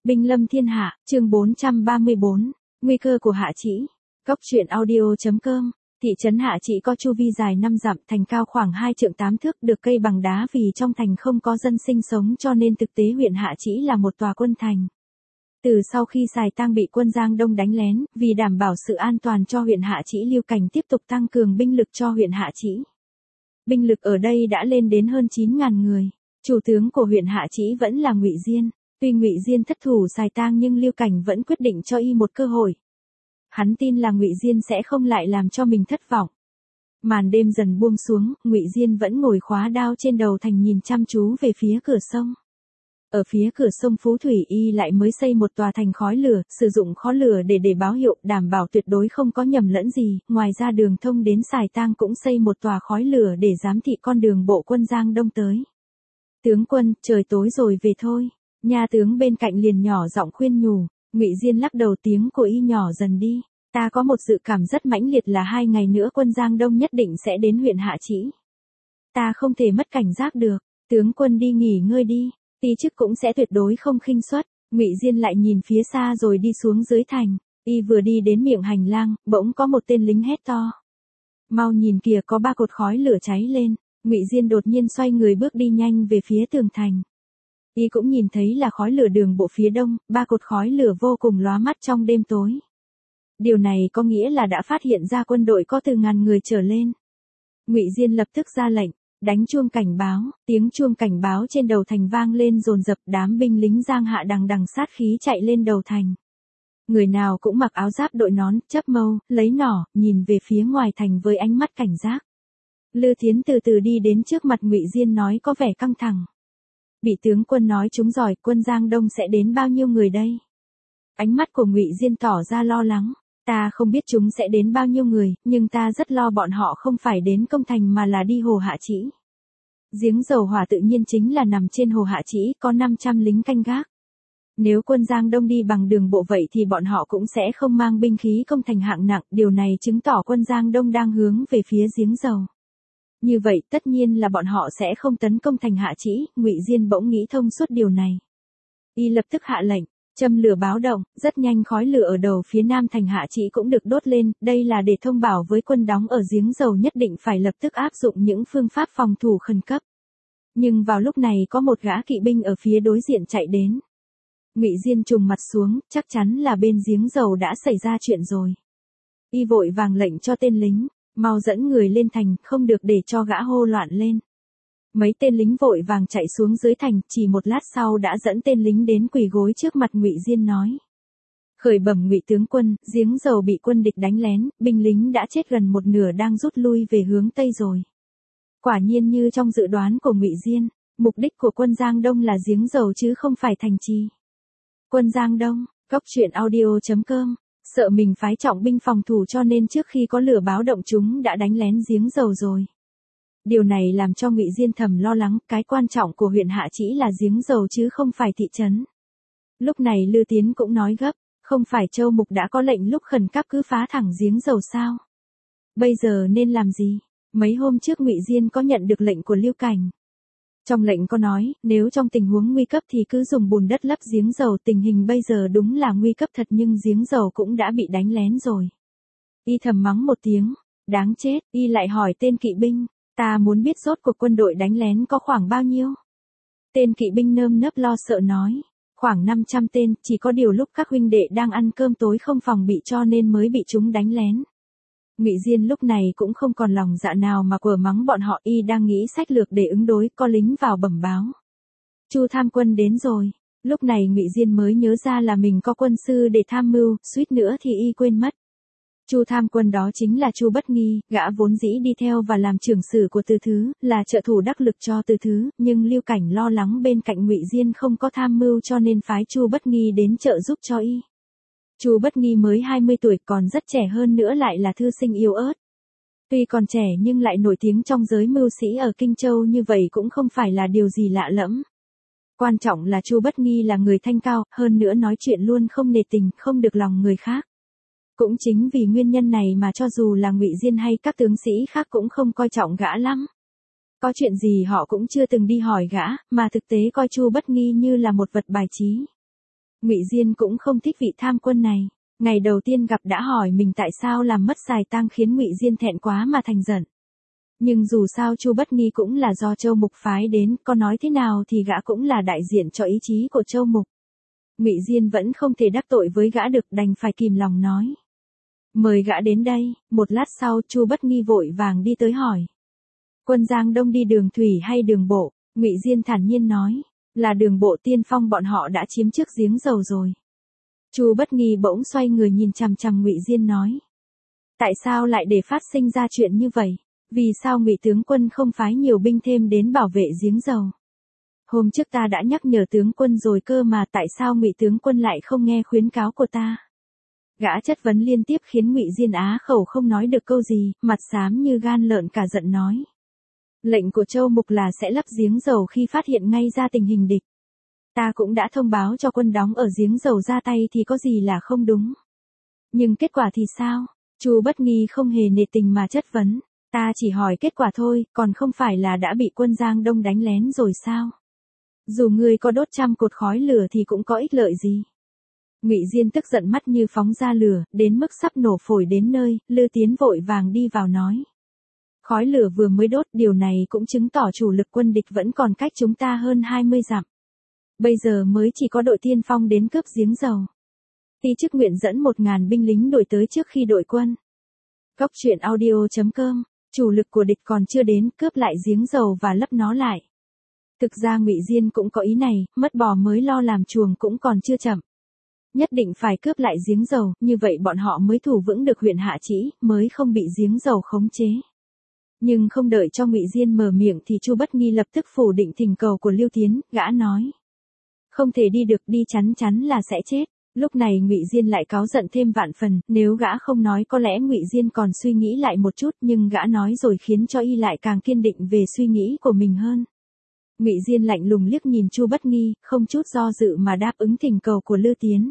Binh lâm thiên hạ, chương 434, nguy cơ của Hạ Trĩ. Góc truyện audio.com. Thị trấn Hạ Trĩ có chu vi dài 5 dặm, thành cao khoảng 2 trượng 8 thước, được cây bằng đá vì trong thành không có dân sinh sống cho nên thực tế huyện Hạ Trĩ là một tòa quân thành. Từ sau khi Sài Tang bị quân Giang Đông đánh lén, vì đảm bảo sự an toàn cho huyện Hạ Trĩ, Lưu Cảnh tiếp tục tăng cường binh lực cho huyện Hạ Trĩ. Binh lực ở đây đã lên đến hơn 9.000 người. Chủ tướng của huyện Hạ Trĩ vẫn là Ngụy Diên. Tuy Ngụy Diên thất thủ Sài Tang nhưng Lưu Cảnh vẫn quyết định cho y một cơ hội. Hắn tin là Ngụy Diên sẽ không lại làm cho mình thất vọng. Màn đêm dần buông xuống, Ngụy Diên vẫn ngồi khóa đao trên đầu thành nhìn chăm chú về phía cửa sông. Ở phía cửa sông Phú Thủy y lại mới xây một tòa thành khói lửa, sử dụng khói lửa để báo hiệu, đảm bảo tuyệt đối không có nhầm lẫn gì. Ngoài ra đường thông đến Sài Tang cũng xây một tòa khói lửa để giám thị con đường bộ quân Giang Đông tới. Tướng quân, trời tối rồi về thôi. Nha tướng bên cạnh liền nhỏ giọng khuyên nhủ. Ngụy Diên lắc đầu, tiếng của y nhỏ dần đi. Ta có một dự cảm rất mãnh liệt là 2 ngày nữa quân Giang Đông nhất định sẽ đến huyện Hạ Trĩ. Ta không thể mất cảnh giác được. Tướng quân đi nghỉ ngơi đi. Ti chức cũng sẽ tuyệt đối không khinh suất. Ngụy Diên lại nhìn phía xa rồi đi xuống dưới thành. Y vừa đi đến miệng hành lang, bỗng có một tên lính hét to. Mau nhìn kìa, có 3 cột khói lửa cháy lên. Ngụy Diên đột nhiên xoay người bước đi nhanh về phía tường thành. Y cũng nhìn thấy là khói lửa đường bộ phía đông, 3 cột khói lửa vô cùng lóa mắt trong đêm tối. Điều này có nghĩa là đã phát hiện ra quân đội có từ ngàn người trở lên. Ngụy Diên lập tức ra lệnh, đánh chuông cảnh báo, tiếng chuông cảnh báo trên đầu thành vang lên dồn dập, đám binh lính Giang Hạ đằng sát khí chạy lên đầu thành. Người nào cũng mặc áo giáp, đội nón, chắp mâu, lấy nỏ, nhìn về phía ngoài thành với ánh mắt cảnh giác. Lư Thiến từ từ đi đến trước mặt Ngụy Diên nói có vẻ căng thẳng. Bị tướng quân nói trúng rồi, quân Giang Đông sẽ đến bao nhiêu người đây? Ánh mắt của Ngụy Diên tỏ ra lo lắng. Ta không biết chúng sẽ đến bao nhiêu người, nhưng ta rất lo bọn họ không phải đến công thành mà là đi hồ Hạ Trĩ. Giếng dầu hỏa tự nhiên chính là nằm trên hồ Hạ Trĩ, có 500 lính canh gác. Nếu quân Giang Đông đi bằng đường bộ vậy thì bọn họ cũng sẽ không mang binh khí công thành hạng nặng, điều này chứng tỏ quân Giang Đông đang hướng về phía giếng dầu. Như vậy tất nhiên là bọn họ sẽ không tấn công thành Hạ Trĩ. Ngụy Diên bỗng nghĩ thông suốt điều này. Y lập tức hạ lệnh, châm lửa báo động, rất nhanh khói lửa ở đầu phía nam thành Hạ Trĩ cũng được đốt lên, đây là để thông báo với quân đóng ở giếng dầu nhất định phải lập tức áp dụng những phương pháp phòng thủ khẩn cấp. Nhưng vào lúc này có một gã kỵ binh ở phía đối diện chạy đến. Ngụy Diên trùng mặt xuống, chắc chắn là bên giếng dầu đã xảy ra chuyện rồi. Y vội vàng lệnh cho tên lính, mau dẫn người lên thành, không được để cho gã hô loạn lên. Mấy tên lính vội vàng chạy xuống dưới thành, chỉ một lát sau đã dẫn tên lính đến quỳ gối trước mặt Ngụy Diên nói. Khởi bẩm Ngụy tướng quân, giếng dầu bị quân địch đánh lén, binh lính đã chết gần một nửa đang rút lui về hướng Tây rồi. Quả nhiên như trong dự đoán của Ngụy Diên, mục đích của quân Giang Đông là giếng dầu chứ không phải thành trì. Quân Giang Đông, góc truyện audio.com. Sợ mình phái trọng binh phòng thủ cho nên trước khi có lửa báo động chúng đã đánh lén giếng dầu rồi. Điều này làm cho Ngụy Diên thầm lo lắng, cái quan trọng của huyện Hạ Trĩ là giếng dầu chứ không phải thị trấn. Lúc này Lư Tiến cũng nói gấp, không phải Châu Mục đã có lệnh lúc khẩn cấp cứ phá thẳng giếng dầu sao? Bây giờ nên làm gì? Mấy hôm trước Ngụy Diên có nhận được lệnh của Lưu Cảnh. Trong lệnh có nói, nếu trong tình huống nguy cấp thì cứ dùng bùn đất lấp giếng dầu, tình hình bây giờ đúng là nguy cấp thật nhưng giếng dầu cũng đã bị đánh lén rồi. Y thầm mắng một tiếng, đáng chết, y lại hỏi tên kỵ binh, ta muốn biết rốt cuộc quân đội đánh lén có khoảng bao nhiêu? Tên kỵ binh nơm nớp lo sợ nói, khoảng 500 tên, chỉ có điều lúc các huynh đệ đang ăn cơm tối không phòng bị cho nên mới bị chúng đánh lén. Ngụy Diên lúc này cũng không còn lòng dạ nào mà quở mắng bọn họ, y đang nghĩ sách lược để ứng đối, có lính vào bẩm báo. Chu tham quân đến rồi. Lúc này Ngụy Diên mới nhớ ra là mình có quân sư để tham mưu, suýt nữa thì y quên mất. Chu tham quân đó chính là Chu Bất Nghi, gã vốn dĩ đi theo và làm trưởng sử của Từ Thứ, là trợ thủ đắc lực cho Từ Thứ, nhưng Lưu Cảnh lo lắng bên cạnh Ngụy Diên không có tham mưu cho nên phái Chu Bất Nghi đến trợ giúp cho y. Chu Bất Nghi mới 20 tuổi còn rất trẻ, hơn nữa lại là thư sinh yếu ớt. Tuy còn trẻ nhưng lại nổi tiếng trong giới mưu sĩ ở Kinh Châu như vậy cũng không phải là điều gì lạ lẫm. Quan trọng là Chu Bất Nghi là người thanh cao, hơn nữa nói chuyện luôn không nề tình, không được lòng người khác. Cũng chính vì nguyên nhân này mà cho dù là Ngụy Diên hay các tướng sĩ khác cũng không coi trọng gã lắm. Có chuyện gì họ cũng chưa từng đi hỏi gã, mà thực tế coi Chu Bất Nghi như là một vật bài trí. Ngụy Diên cũng không thích vị tham quân này. Ngày đầu tiên gặp đã hỏi mình tại sao làm mất xài tang khiến Ngụy Diên thẹn quá mà thành giận. Nhưng dù sao Chu Bất Nghi cũng là do Châu Mục phái đến, có nói thế nào thì gã cũng là đại diện cho ý chí của Châu Mục. Ngụy Diên vẫn không thể đắc tội với gã được, đành phải kìm lòng nói. Mời gã đến đây. Một lát sau Chu Bất Nghi vội vàng đi tới hỏi. Quân Giang Đông đi đường thủy hay đường bộ? Ngụy Diên thản nhiên nói. Là đường bộ, tiên phong bọn họ đã chiếm trước giếng dầu rồi. Chu Bất Nghi bỗng xoay người nhìn chằm chằm Ngụy Diên nói. Tại sao lại để phát sinh ra chuyện như vậy? Vì sao Ngụy tướng quân không phái nhiều binh thêm đến bảo vệ giếng dầu? Hôm trước ta đã nhắc nhở tướng quân rồi cơ mà, tại sao Ngụy tướng quân lại không nghe khuyến cáo của ta? Gã chất vấn liên tiếp khiến Ngụy Diên á khẩu không nói được câu gì, mặt xám như gan lợn cả giận nói. Lệnh của Châu Mục là sẽ lấp giếng dầu khi phát hiện ngay ra tình hình địch. Ta cũng đã thông báo cho quân đóng ở giếng dầu ra tay thì có gì là không đúng. Nhưng kết quả thì sao? Chu Bất Nghi không hề nể tình mà chất vấn. Ta chỉ hỏi kết quả thôi, còn không phải là đã bị quân Giang Đông đánh lén rồi sao? Dù ngươi có đốt trăm cột khói lửa thì cũng có ích lợi gì? Ngụy Diên tức giận mắt như phóng ra lửa, đến mức sắp nổ phổi đến nơi, Lư Tiến vội vàng đi vào nói. Khói lửa vừa mới đốt, điều này cũng chứng tỏ chủ lực quân địch vẫn còn cách chúng ta hơn 20 dặm. Bây giờ mới chỉ có đội tiên phong đến cướp giếng dầu. Ti chức nguyện dẫn 1.000 binh lính đuổi tới trước khi đội quân. Cốc truyện audio.com, chủ lực của địch còn chưa đến, cướp lại giếng dầu và lấp nó lại. Thực ra Ngụy Diên cũng có ý này, mất bò mới lo làm chuồng cũng còn chưa chậm. Nhất định phải cướp lại giếng dầu, như vậy bọn họ mới thủ vững được huyện Hạ Trĩ, mới không bị giếng dầu khống chế. Nhưng không đợi cho Ngụy Diên mở miệng thì Chu Bất Nghi lập tức phủ định thỉnh cầu của Lưu Tiến, gã nói. Không thể đi được, đi chắn chắn là sẽ chết. Lúc này Ngụy Diên lại cáu giận thêm vạn phần, nếu gã không nói có lẽ Ngụy Diên còn suy nghĩ lại một chút, nhưng gã nói rồi khiến cho y lại càng kiên định về suy nghĩ của mình hơn. Ngụy Diên lạnh lùng liếc nhìn Chu Bất Nghi, không chút do dự mà đáp ứng thỉnh cầu của Lư Tiến.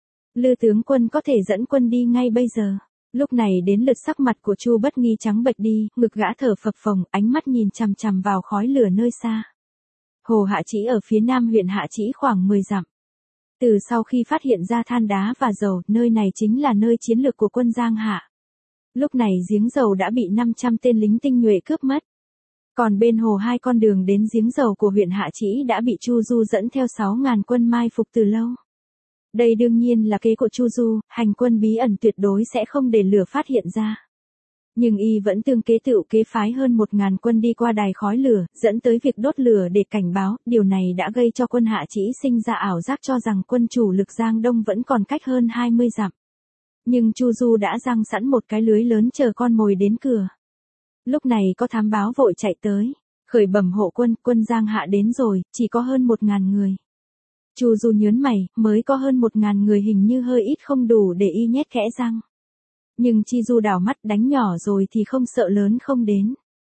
Lư tướng quân có thể dẫn quân đi ngay bây giờ. Lúc này đến lượt sắc mặt của Chu Bất Nghi trắng bệch đi, ngực gã thở phập phồng, ánh mắt nhìn chằm chằm vào khói lửa nơi xa. Hồ Hạ Trĩ ở phía nam huyện Hạ Trĩ khoảng 10 dặm. Từ sau khi phát hiện ra than đá và dầu, nơi này chính là nơi chiến lược của quân Giang Hạ. Lúc này giếng dầu đã bị 500 tên lính tinh nhuệ cướp mất. Còn bên hồ hai con đường đến giếng dầu của huyện Hạ Trĩ đã bị Chu Du dẫn theo 6.000 quân mai phục từ lâu. Đây đương nhiên là kế của Chu Du, hành quân bí ẩn tuyệt đối sẽ không để lửa phát hiện ra. Nhưng y vẫn tương kế tựu kế phái hơn 1.000 quân đi qua đài khói lửa, dẫn tới việc đốt lửa để cảnh báo, điều này đã gây cho quân Hạ Trĩ sinh ra ảo giác cho rằng quân chủ lực Giang Đông vẫn còn cách hơn 20 dặm. Nhưng Chu Du đã giăng sẵn một cái lưới lớn chờ con mồi đến cửa. Lúc này có thám báo vội chạy tới, khởi bẩm hộ quân, quân Giang Hạ đến rồi, chỉ có hơn 1.000 người. Chu Du nhớn mày, mới có hơn 1.000 người hình như hơi ít không đủ để y nhét kẽ răng. Nhưng Chi Du đảo mắt, đánh nhỏ rồi thì không sợ lớn không đến.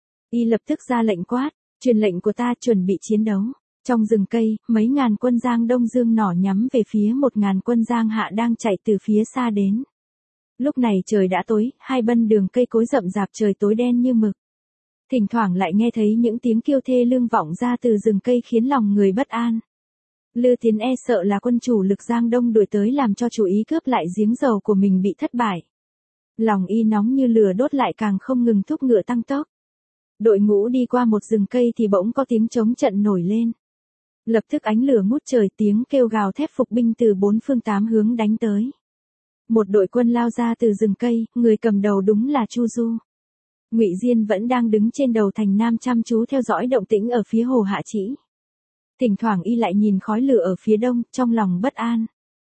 Y lập tức ra lệnh quát, truyền lệnh của ta, chuẩn bị chiến đấu. Trong rừng cây, mấy ngàn quân Giang Đông dương nỏ nhắm về phía 1.000 quân Giang Hạ đang chạy từ phía xa đến. Lúc này trời đã tối, hai bên đường cây cối rậm rạp, trời tối đen như mực. Thỉnh thoảng lại nghe thấy những tiếng kêu thê lương vọng ra từ rừng cây khiến lòng người bất an. Lư Tiến e sợ là quân chủ lực Giang Đông đuổi tới làm cho chủ ý cướp lại giếng dầu của mình bị thất bại. Lòng y nóng như lửa đốt, lại càng không ngừng thúc ngựa tăng tốc. Đội ngũ đi qua một rừng cây thì bỗng có tiếng chống trận nổi lên. Lập tức ánh lửa ngút trời, tiếng kêu gào thép phục binh từ 4 phương 8 hướng đánh tới. Một đội quân lao ra từ rừng cây, người cầm đầu đúng là Chu Du. Ngụy Diên vẫn đang đứng trên đầu thành Nam chăm chú theo dõi động tĩnh ở phía hồ Hạ Trĩ. Thỉnh thoảng y lại nhìn khói lửa ở phía đông, trong lòng bất an.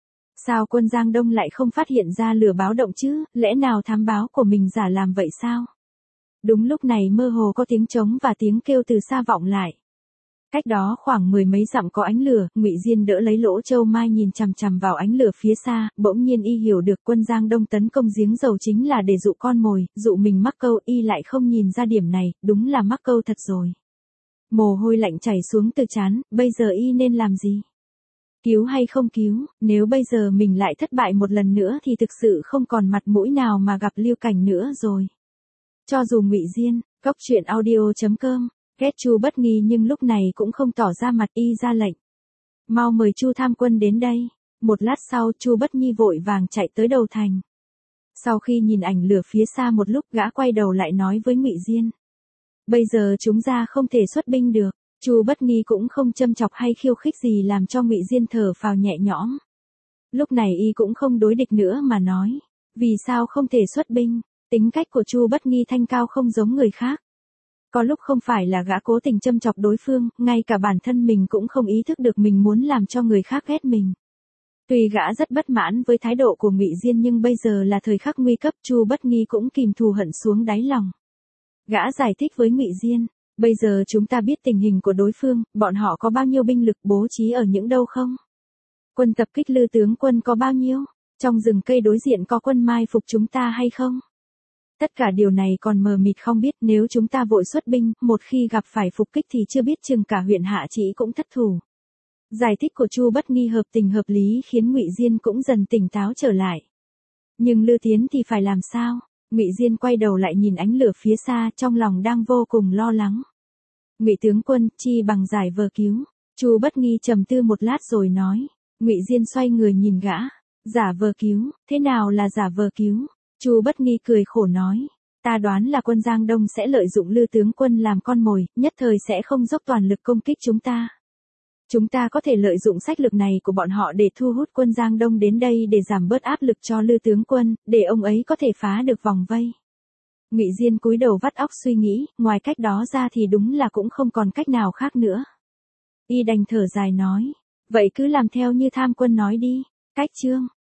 Sao quân Giang Đông lại không phát hiện ra lửa báo động chứ, lẽ nào thám báo của mình giả làm vậy sao? Đúng lúc này mơ hồ có tiếng trống và tiếng kêu từ xa vọng lại. Cách đó khoảng 10 mấy dặm có ánh lửa, Ngụy Diên đỡ lấy lỗ châu mai nhìn chằm chằm vào ánh lửa phía xa, bỗng nhiên y hiểu được quân Giang Đông tấn công giếng dầu chính là để dụ con mồi, dụ mình mắc câu, y lại không nhìn ra điểm này, đúng là mắc câu thật rồi. Mồ hôi lạnh chảy xuống từ trán, bây giờ y nên làm gì? Cứu hay không cứu, nếu bây giờ mình lại thất bại một lần nữa thì thực sự không còn mặt mũi nào mà gặp Lưu Cảnh nữa rồi. Cho dù Ngụy Diên, cốc truyện audio.com, ghét Chu Bất Nghi nhưng lúc này cũng không tỏ ra mặt, y ra lệnh. Mau mời Chu tham quân đến đây. Một lát sau Chu Bất Nhi vội vàng chạy tới đầu thành. Sau khi nhìn ảnh lửa phía xa một lúc, gã quay đầu lại nói với Ngụy Diên. Bây giờ chúng ta không thể xuất binh được. Chu Bất Nghi cũng không châm chọc hay khiêu khích gì, làm cho Ngụy Diên thở phào nhẹ nhõm. Lúc này y cũng không đối địch nữa mà nói. Vì sao không thể xuất binh? Tính cách của Chu Bất Nghi thanh cao không giống người khác. Có lúc không phải là gã cố tình châm chọc đối phương, ngay cả bản thân mình cũng không ý thức được mình muốn làm cho người khác ghét mình. Tuy gã rất bất mãn với thái độ của Ngụy Diên, nhưng bây giờ là thời khắc nguy cấp, Chu Bất Nghi cũng kìm thù hận xuống đáy lòng. Gã giải thích với Ngụy Diên, bây giờ chúng ta biết tình hình của đối phương, bọn họ có bao nhiêu binh lực, bố trí ở những đâu không? Quân tập kích Lư tướng quân có bao nhiêu? Trong rừng cây đối diện có quân mai phục chúng ta hay không? Tất cả điều này còn mờ mịt không biết, nếu chúng ta vội xuất binh, một khi gặp phải phục kích thì chưa biết chừng cả huyện Hạ Trĩ cũng thất thủ. Giải thích của Chu Bất Nghi hợp tình hợp lý khiến Ngụy Diên cũng dần tỉnh táo trở lại. Nhưng Lư Tiến thì phải làm sao? Ngụy Diên quay đầu lại nhìn ánh lửa phía xa, trong lòng đang vô cùng lo lắng. Ngụy tướng quân, chi bằng giải vờ cứu. Chu Bất Nghi trầm tư một lát rồi nói. Ngụy Diên xoay người nhìn gã. Giả vờ cứu, thế nào là giả vờ cứu? Chu Bất Nghi cười khổ nói. Ta đoán là quân Giang Đông sẽ lợi dụng Lư tướng quân làm con mồi, nhất thời sẽ không dốc toàn lực công kích chúng ta. Chúng ta có thể lợi dụng sách lược này của bọn họ để thu hút quân Giang Đông đến đây để giảm bớt áp lực cho Lư tướng quân, để ông ấy có thể phá được vòng vây. Ngụy Diên cúi đầu vắt óc suy nghĩ, ngoài cách đó ra thì đúng là cũng không còn cách nào khác nữa. Y đành thở dài nói, vậy cứ làm theo như Tham Quân nói đi. Cách chương